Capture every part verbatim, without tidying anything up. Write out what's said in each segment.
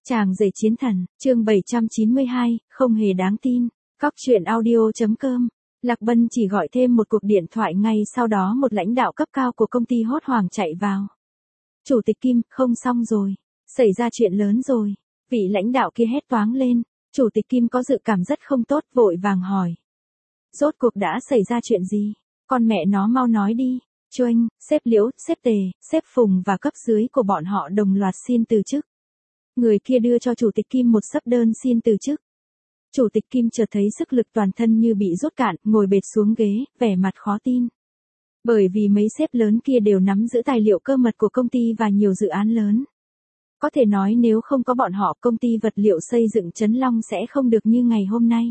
Chàng rể chiến thần, chương bảy trăm chín mươi hai, không hề đáng tin. Cóc truyện audio.com. Lạc Bân chỉ gọi thêm một cuộc điện thoại ngay sau đó một lãnh đạo cấp cao của công ty hốt hoảng chạy vào. Chủ tịch Kim, không xong rồi. Xảy ra chuyện lớn rồi. Vị lãnh đạo kia hét toáng lên. Chủ tịch Kim có dự cảm rất không tốt, vội vàng hỏi. Rốt cuộc đã xảy ra chuyện gì? Con mẹ nó mau nói đi. Choanh, sếp Liễu, sếp Tề, sếp Phùng và cấp dưới của bọn họ đồng loạt xin từ chức. Người kia đưa cho Chủ tịch Kim một sấp đơn xin từ chức. Chủ tịch Kim chợt thấy sức lực toàn thân như bị rút cạn, ngồi bệt xuống ghế, vẻ mặt khó tin. Bởi vì mấy sếp lớn kia đều nắm giữ tài liệu cơ mật của công ty và nhiều dự án lớn. Có thể nói nếu không có bọn họ, công ty vật liệu xây dựng Trấn Long sẽ không được như ngày hôm nay.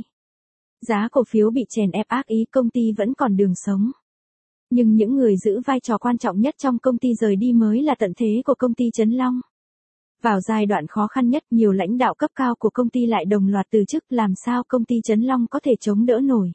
Giá cổ phiếu bị chèn ép ác ý, công ty vẫn còn đường sống. Nhưng những người giữ vai trò quan trọng nhất trong công ty rời đi mới là tận thế của công ty Trấn Long. Vào giai đoạn khó khăn nhất, nhiều lãnh đạo cấp cao của công ty lại đồng loạt từ chức, làm sao công ty Trấn Long có thể chống đỡ nổi.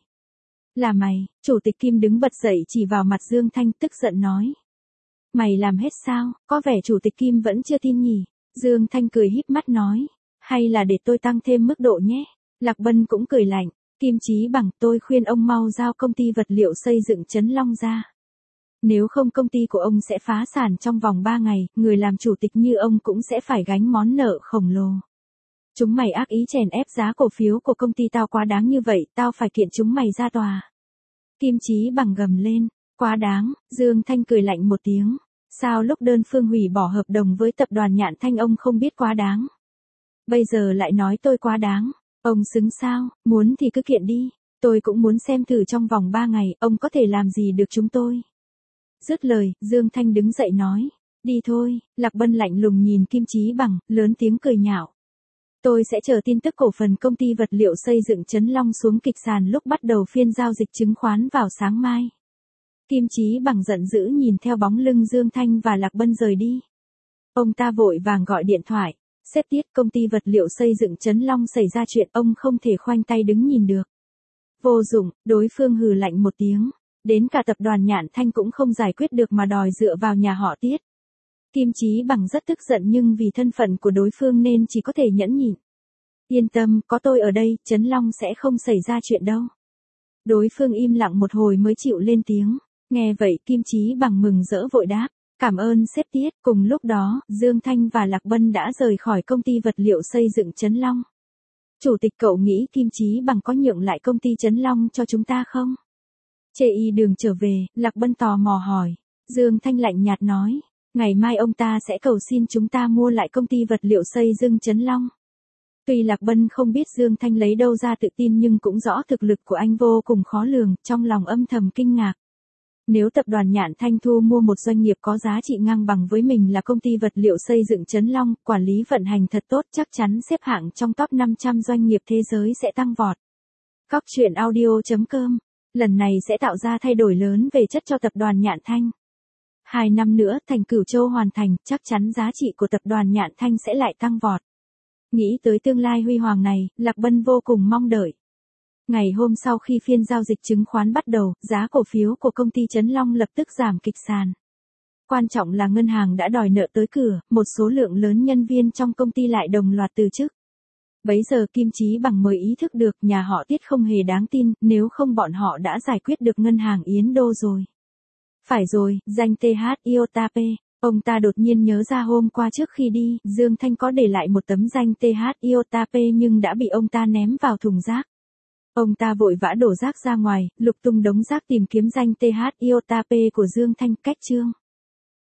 Là mày, Chủ tịch Kim đứng bật dậy chỉ vào mặt Dương Thanh tức giận nói. Mày làm hết sao, có vẻ Chủ tịch Kim vẫn chưa tin nhỉ. Dương Thanh cười híp mắt nói. Hay là để tôi tăng thêm mức độ nhé. Lạc Bân cũng cười lạnh. Kim Chí Bằng, tôi khuyên ông mau giao công ty vật liệu xây dựng Trấn Long ra. Nếu không công ty của ông sẽ phá sản trong vòng ba ngày, người làm chủ tịch như ông cũng sẽ phải gánh món nợ khổng lồ. Chúng mày ác ý chèn ép giá cổ phiếu của công ty tao quá đáng như vậy, tao phải kiện chúng mày ra tòa. Kim Chí Bằng gầm lên, quá đáng. Dương Thanh cười lạnh một tiếng. Sao lúc đơn phương hủy bỏ hợp đồng với tập đoàn Nhạn Thanh ông không biết quá đáng? Bây giờ lại nói tôi quá đáng. Ông xứng sao, muốn thì cứ kiện đi. Tôi cũng muốn xem thử trong vòng ba ngày, ông có thể làm gì được chúng tôi. Dứt lời, Dương Thanh đứng dậy nói. Đi thôi. Lạc Bân lạnh lùng nhìn Kim Chí Bằng, lớn tiếng cười nhạo. Tôi sẽ chờ tin tức cổ phần công ty vật liệu xây dựng Trấn Long xuống kịch sàn lúc bắt đầu phiên giao dịch chứng khoán vào sáng mai. Kim Chí Bằng giận dữ nhìn theo bóng lưng Dương Thanh và Lạc Bân rời đi. Ông ta vội vàng gọi điện thoại. Sếp Tiết, công ty vật liệu xây dựng Trấn Long xảy ra chuyện, ông không thể khoanh tay đứng nhìn được. Vô dụng, đối phương hừ lạnh một tiếng. Đến cả tập đoàn Nhạn Thanh cũng không giải quyết được mà đòi dựa vào nhà họ Tiết. Kim Chí Bằng rất tức giận nhưng vì thân phận của đối phương nên chỉ có thể nhẫn nhịn. Yên tâm, có tôi ở đây, Trấn Long sẽ không xảy ra chuyện đâu. Đối phương im lặng một hồi mới chịu lên tiếng. Nghe vậy Kim Chí Bằng mừng rỡ vội đáp. Cảm ơn sếp Tiết. Cùng lúc đó, Dương Thanh và Lạc Bân đã rời khỏi công ty vật liệu xây dựng Trấn Long. Chủ tịch, cậu nghĩ Kim Chí Bằng có nhượng lại công ty Trấn Long cho chúng ta không? Chê y đường trở về, Lạc Bân tò mò hỏi. Dương Thanh lạnh nhạt nói. Ngày mai ông ta sẽ cầu xin chúng ta mua lại công ty vật liệu xây dựng Trấn Long. Tuy Lạc Bân không biết Dương Thanh lấy đâu ra tự tin nhưng cũng rõ thực lực của anh vô cùng khó lường, trong lòng âm thầm kinh ngạc. Nếu tập đoàn Nhạn Thanh thu mua một doanh nghiệp có giá trị ngang bằng với mình là công ty vật liệu xây dựng Trấn Long, quản lý vận hành thật tốt, chắc chắn xếp hạng trong top năm trăm doanh nghiệp thế giới sẽ tăng vọt. Cóc truyện audio.com. Lần này sẽ tạo ra thay đổi lớn về chất cho tập đoàn Nhạn Thanh. Hai năm nữa thành Cửu Châu hoàn thành, chắc chắn giá trị của tập đoàn Nhạn Thanh sẽ lại tăng vọt. Nghĩ tới tương lai huy hoàng này, Lạc Bân vô cùng mong đợi. Ngày hôm sau khi phiên giao dịch chứng khoán bắt đầu, giá cổ phiếu của công ty Trấn Long lập tức giảm kịch sàn. Quan trọng là ngân hàng đã đòi nợ tới cửa, một số lượng lớn nhân viên trong công ty lại đồng loạt từ chức. Bấy giờ Kim Chí Bằng mới ý thức được nhà họ Tiết không hề đáng tin, nếu không bọn họ đã giải quyết được ngân hàng Yến Đô rồi. Phải rồi, danh tê hát Iota P. Ông ta đột nhiên nhớ ra hôm qua trước khi đi, Dương Thanh có để lại một tấm danh tê hát Iota P nhưng đã bị ông ta ném vào thùng rác. Ông ta vội vã đổ rác ra ngoài, lục tung đống rác tìm kiếm danh tê hát Iota P của Dương Thanh. Cách chương